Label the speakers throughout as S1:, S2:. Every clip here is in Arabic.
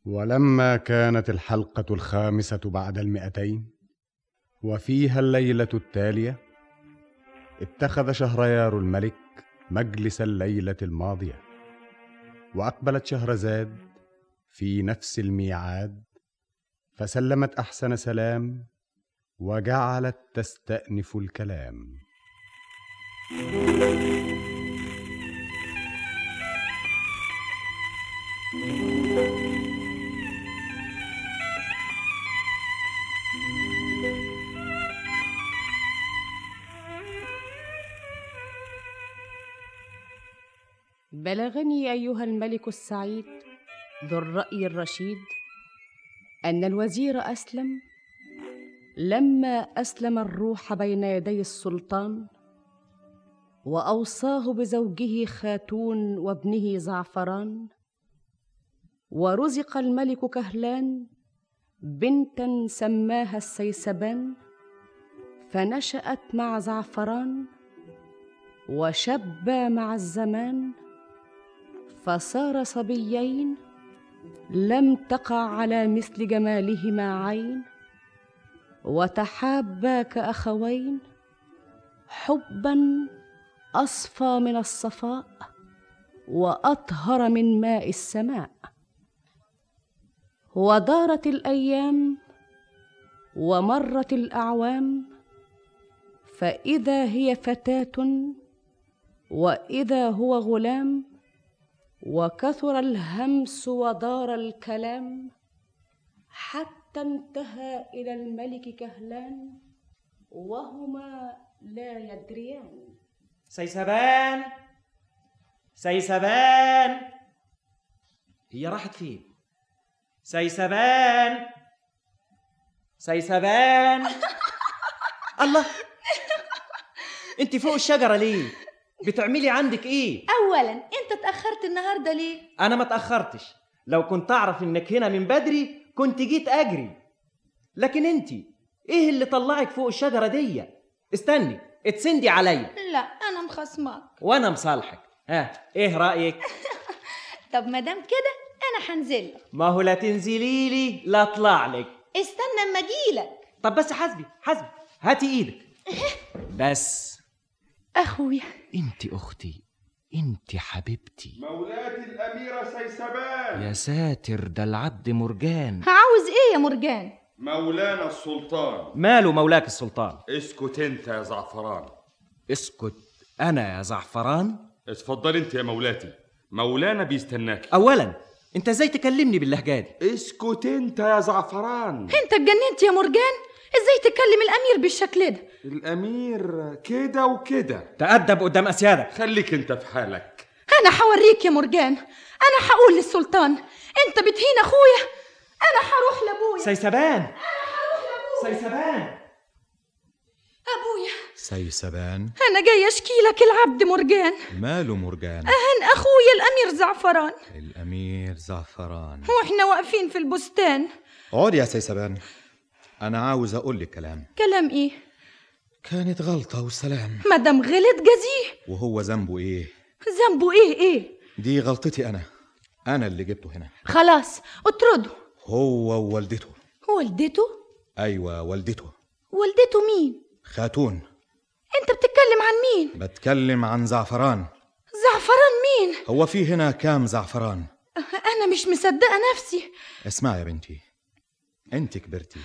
S1: ولما كانت الحلقة 5 بعد 200 وفيها الليلة التالية، اتخذ شهريار الملك مجلس الليلة الماضية، وأقبلت شهرزاد في نفس الميعاد، فسلمت أحسن سلام وجعلت تستأنف الكلام.
S2: بلغني أيها الملك السعيد ذو الرأي الرشيد أن الوزير أسلم لما أسلم الروح بين يدي السلطان، وأوصاه بزوجه خاتون وابنه زعفران، ورزق الملك كهلان بنتا سماها السيسبان، فنشأت مع زعفران وشبا مع الزمان، فصار صبيين لم تقع على مثل جمالهما عين، وتحابا كأخوين حبا أصفى من الصفاء وأطهر من ماء السماء. ودارت الأيام ومرت الأعوام، فإذا هي فتاة وإذا هو غلام، وكثر الهمس ودار الكلام، حتى انتهى إلى الملك كهلان وهما لا يدريان.
S3: سيسبان سيسبان، هي راحت فين؟ سيسبان سيسبان. الله، انت فوق الشجرة ليه؟ بتعملي عندك ايه؟
S4: اولا انت اتأخرت النهاردة ليه؟
S3: انا ما اتأخرتش، لو كنت اعرف انك هنا من بدري كنت جيت اجري. لكن انت ايه اللي طلعك فوق الشجرة دي؟ استني اتسندي عليا.
S4: لا انا مخصمك
S3: وانا مصالحك. ايه رأيك؟
S4: طب مادام كده انا هنزلك.
S3: ما هو لا تنزلي لي لا اطلع لك.
S4: استنى اما اجيلك.
S3: طب بس حسبي هاتي ايدك بس.
S4: اخويا
S3: انت اختي، انت حبيبتي،
S5: مولاتي الأميرة سيسبان.
S3: يا ساتر، ده العبد مرجان.
S4: عاوز ايه يا مرجان؟
S5: مولانا السلطان.
S3: ماله مولاك السلطان؟
S5: اسكت انت يا زعفران.
S3: اسكت انا يا زعفران؟
S5: اتفضل انت يا مولاتي، مولانا بيستناك.
S3: اولا انت ازاي تكلمني باللهجه دي؟
S5: اسكت انت يا زعفران.
S4: انت اتجننت يا مرجان؟ ازاي تكلم الامير بالشكل ده؟
S5: الامير كده وكده.
S3: تأدب قدام اسيادك.
S5: خليك انت في حالك.
S4: انا هوريك يا مرجان، انا هقول للسلطان انت بتهين اخويا. انا هروح لابويا.
S3: سيسبان سيسبان
S4: ابويا
S6: سيسبان،
S4: انا جاي اشكي لك العبد مرجان.
S6: ماله مرجان؟
S4: اهن اخويا الامير زعفران.
S6: الامير زعفران.
S4: واحنا واقفين في البستان.
S6: اقعد يا سيسبان، انا عاوز اقول لك كلام.
S4: كلام ايه؟
S6: كانت غلطة والسلام.
S4: مادام غلط جزيه.
S6: وهو ذنبه ايه؟
S4: ذنبه ايه؟
S6: دي غلطتي انا اللي جبته هنا.
S4: خلاص اطرده.
S6: هو ووالدته.
S4: والدته؟
S6: ايوه والدته.
S4: والدته مين؟
S6: خاتون.
S4: انت بتتكلم عن مين؟
S6: بتكلم عن زعفران.
S4: زعفران مين؟
S6: هو في هنا كام زعفران؟
S4: انا مش مصدقه نفسي.
S6: اسمع يا بنتي، انت كبرتي،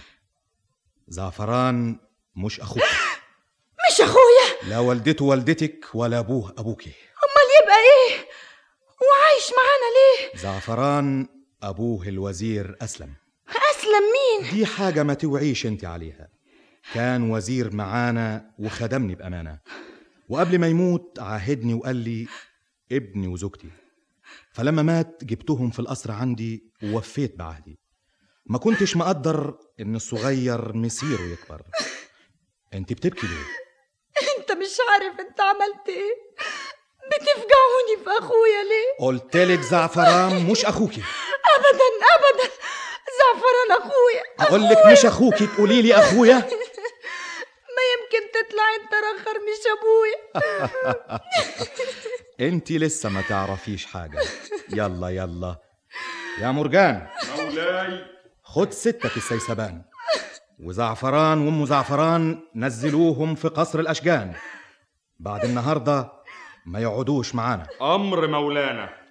S6: زعفران مش اخوك.
S4: مش اخويا؟
S6: لا والدته والدتك ولا ابوه ابوكي.
S4: امال يبقى ايه؟ وعايش معانا ليه؟
S6: زعفران ابوه الوزير اسلم.
S4: اسلم مين؟
S6: دي حاجة ما توعيش انت عليها. كان وزير معانا وخدمني بأمانة، وقبل ما يموت عاهدني وقال لي ابني وزوجتي. فلما مات جبتهم في القصر عندي ووفيت بعهدي. ما كنتش مقدر ان الصغير مسيره يكبر. انت بتبكي ليه؟
S4: انت مش عارف انت عملت ايه؟ بتفجعوني في اخويا ليه؟
S6: قلتلك زعفران مش اخوكي.
S4: ابدا زعفران اخويا.
S6: اقول لك مش اخوكي تقولي لي اخويا؟
S4: ما يمكن تطلع انت رخر مش ابويا.
S6: انت لسه ما تعرفيش حاجة. يلا يا مرجان.
S5: مولاي.
S6: خد 6 السيسبان، وزعفران وام زعفران نزلوهم في قصر الأشجان. بعد النهاردة ما يقعدوش معانا.
S5: أمر مولانا.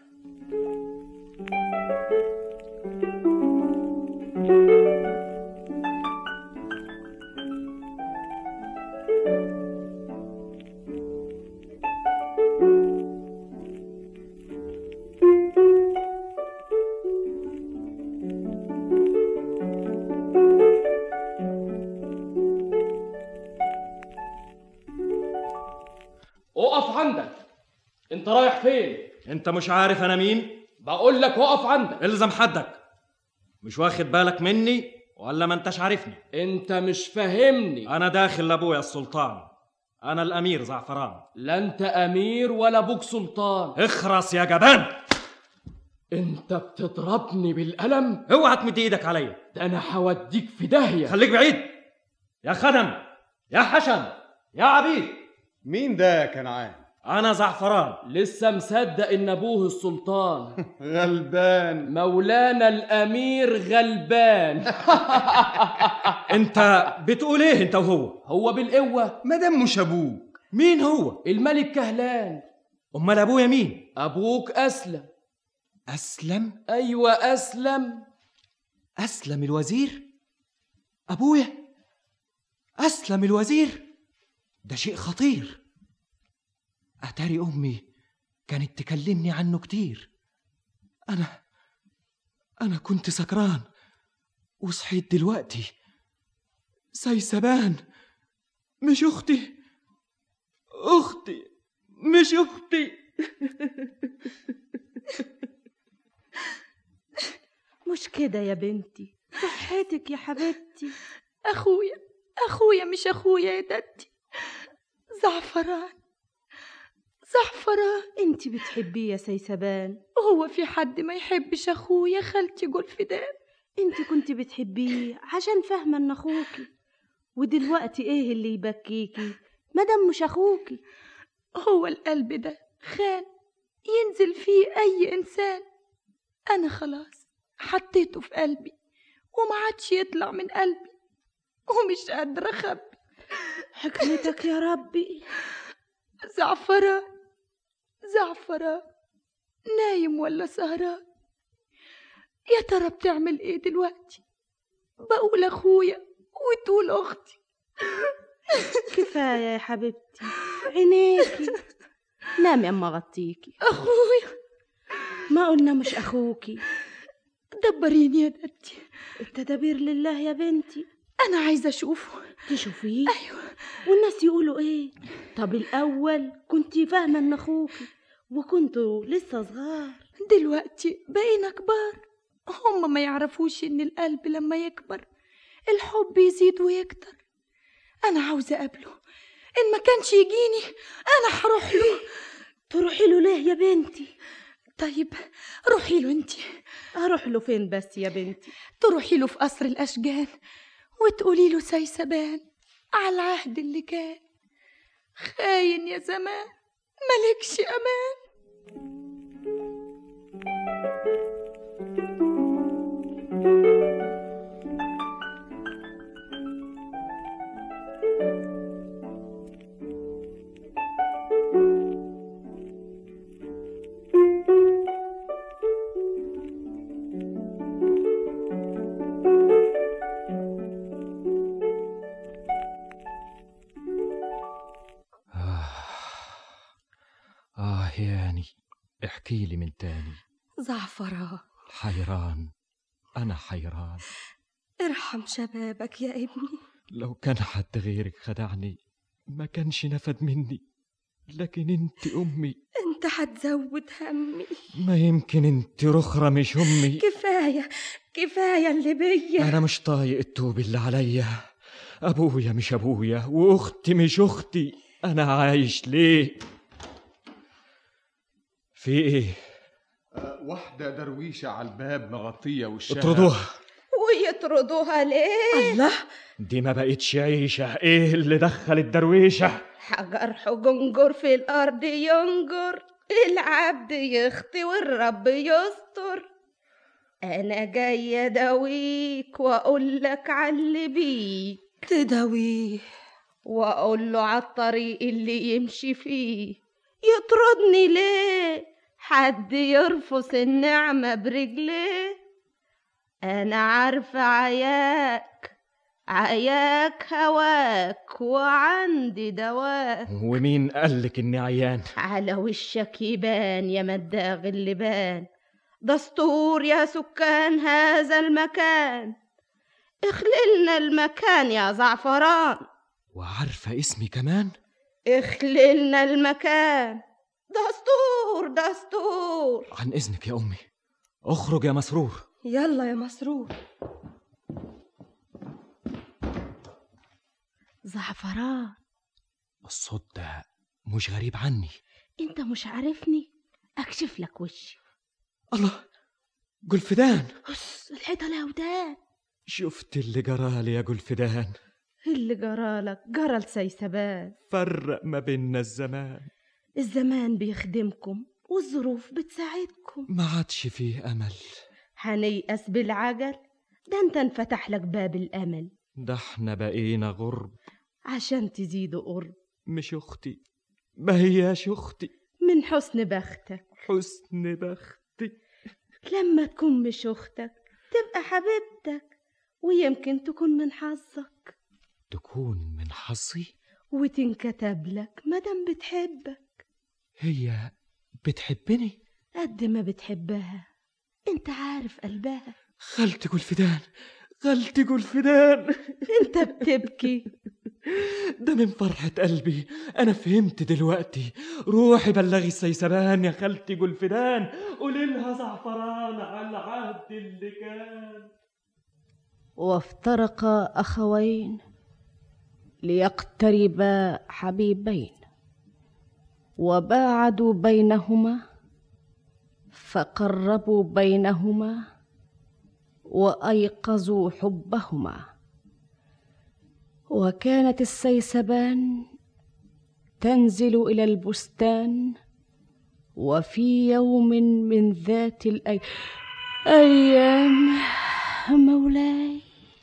S7: اقف عندك. انت رايح فين؟
S3: انت مش عارف انا مين؟
S7: بقول لك اقف عندك.
S3: الزم حدك. مش واخد بالك مني ولا ما انتش عارفني؟
S7: انت مش فاهمني.
S3: انا داخل لابويا السلطان، انا الامير زعفران.
S7: لا انت امير ولا ابوك سلطان.
S3: اخرس يا جبان.
S7: انت بتضربني بالقلم؟
S3: اوعى تمد ايدك عليا،
S7: ده انا هوديك في داهيه.
S3: خليك بعيد يا خدم، يا حشم، يا عبيد.
S1: مين ده كنعان؟
S3: انا زعفران.
S7: لسه مصدق ان ابوه السلطان.
S1: غلبان.
S7: مولانا الامير غلبان.
S3: انت بتقول ايه انت وهو؟
S7: هو بالقوه.
S1: مادام مش ابوك،
S3: مين هو؟
S7: الملك كهلان.
S3: امال ابويا مين؟
S7: ابوك اسلم.
S3: اسلم؟
S7: ايوه اسلم.
S3: اسلم الوزير؟ ابويا اسلم الوزير؟ ده شيء خطير. اتاري امي كانت تكلمني عنه كتير. انا كنت سكران وصحيت دلوقتي. سيسبان مش اختي، اختي مش اختي.
S4: مش كده يا بنتي، صحتك يا حبيبتي. اخويا مش اخويا يا دتي. زعفران. انت بتحبيه يا سيسبان. هو في حد ما يحبش اخويا؟ خالتي جولفدان. انت كنت بتحبيه عشان فاهمه ان اخوكي، ودلوقتي ايه اللي يبكيكي مادام مش اخوكي؟ هو القلب ده خان ينزل فيه اي انسان. انا خلاص حطيته في قلبي وما عادش يطلع من قلبي، ومش قادره اخبي. حكمتك يا ربي. زعفران نايم ولا سهران؟ يا ترى بتعمل ايه دلوقتي؟ بقول اخويا وتقول اختي. كفايه يا حبيبتي، عينيكي. نامي اما اغطيكي. اخويا ما قلنا مش اخوكي. دبريني يا دتي. التدابير لله يا بنتي. انا عايزه اشوفه. تشوفيه؟ ايوه. والناس يقولوا ايه؟ طب الاول كنتي فاهمه ان اخوكي وكنتوا لسه صغار، دلوقتي بقينا كبار. هم ما يعرفوش ان القلب لما يكبر الحب يزيد ويكتر. انا عاوزه اقابله، ان ما كانش يجيني انا هروح له. تروحي له ليه يا بنتي؟ طيب روحي له انتي. اروح له فين بس يا بنتي؟ تروحي له في قصر الاشجان وتقولي له سيسبان على العهد اللي كان. خاين يا زمان ملكش امان.
S6: ياني احكي لي من تاني.
S4: زعفران.
S6: حيران، أنا حيران.
S4: ارحم شبابك يا ابني.
S6: لو كان حد غيرك خدعني ما كانش نفد مني، لكن انت أمي.
S4: انت هتزود همي.
S6: ما يمكن انت رخرة مش أمي.
S4: كفاية اللي بيا.
S6: أنا مش طايق التوب اللي عليا. أبويا مش أبويا وأختي مش أختي. أنا عايش ليه؟ في ايه؟
S1: واحدة درويشة على الباب مغطية وشها.
S6: اطردوها.
S4: ويطردوها ليه؟
S6: الله، دي ما بقتش عيشة. ايه اللي دخل الدرويشة؟
S4: حجر حجنجر في الأرض ينجر، العبد يخطي والرب يستر. أنا جاية أداويك وأقول لك عاللي بيك.
S8: تداويه
S4: وأقول له عالطريق اللي يمشي فيه. يطردني ليه؟ حد يرفس النعمة برجليه؟ أنا عارفة عياك هواك وعندي دواك.
S3: ومين قالك إني عيان؟
S4: على وشك يبان يا مداغ اللبان. دستور يا سكان هذا المكان. اخللنا المكان يا زعفران.
S3: وعارفة اسمي كمان؟
S4: اخللنا المكان. دستور.
S3: عن إذنك يا أمي، اخرج يا مسرور.
S8: يلا يا مسرور.
S4: زعفران،
S3: الصوت ده مش غريب عني.
S4: انت مش عارفني؟ اكشف لك وشي.
S3: الله، جلفدان.
S4: بص الحيطة لها ودان.
S3: شفت اللي جرالي يا جلفدان؟
S4: اللي جرالك جرى لسيسبان.
S3: فرق ما بيننا الزمان.
S4: الزمان بيخدمكم والظروف بتساعدكم.
S3: ما عادش فيه أمل.
S4: هنيأس بالعجل؟ ده انت انفتح لك باب الأمل.
S3: ده احنا بقينا غرب
S4: عشان تزيدوا قرب.
S3: مش أختي، ما هياش أختي.
S4: من حسن بختك.
S3: حسن بختي.
S4: لما تكون مش أختك تبقى حبيبتك، ويمكن تكون من حظك.
S3: تكون من حظي؟
S4: وتنكتب لك مادام بتحبك.
S3: هي بتحبني؟
S4: قد ما بتحبها انت عارف قلبها.
S3: خالتي جلفدان، خالتي جلفدان.
S4: انت بتبكي؟
S3: ده من فرحة قلبي. أنا فهمت دلوقتي. روحي بلغي السيسبان يا خالتي جلفدان، قولي لها زعفران على العهد اللي كان.
S2: وافترقا أخوين ليقتربا حبيبين، وباعدوا بينهما فقربوا بينهما وأيقظوا حبهما. وكانت السيسبان تنزل إلى البستان، وفي يوم من ذات الأيام مولاي.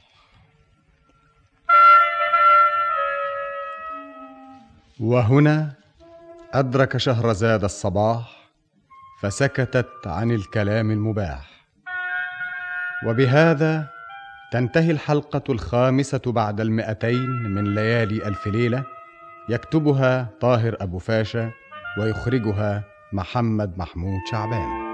S1: وهنا أدرك شهرزاد الصباح، فسكتت عن الكلام المباح. وبهذا تنتهي الحلقة 5 بعد 200 من ليالي ألف ليلة، يكتبها طاهر أبو فاشا ويخرجها محمد محمود شعبان.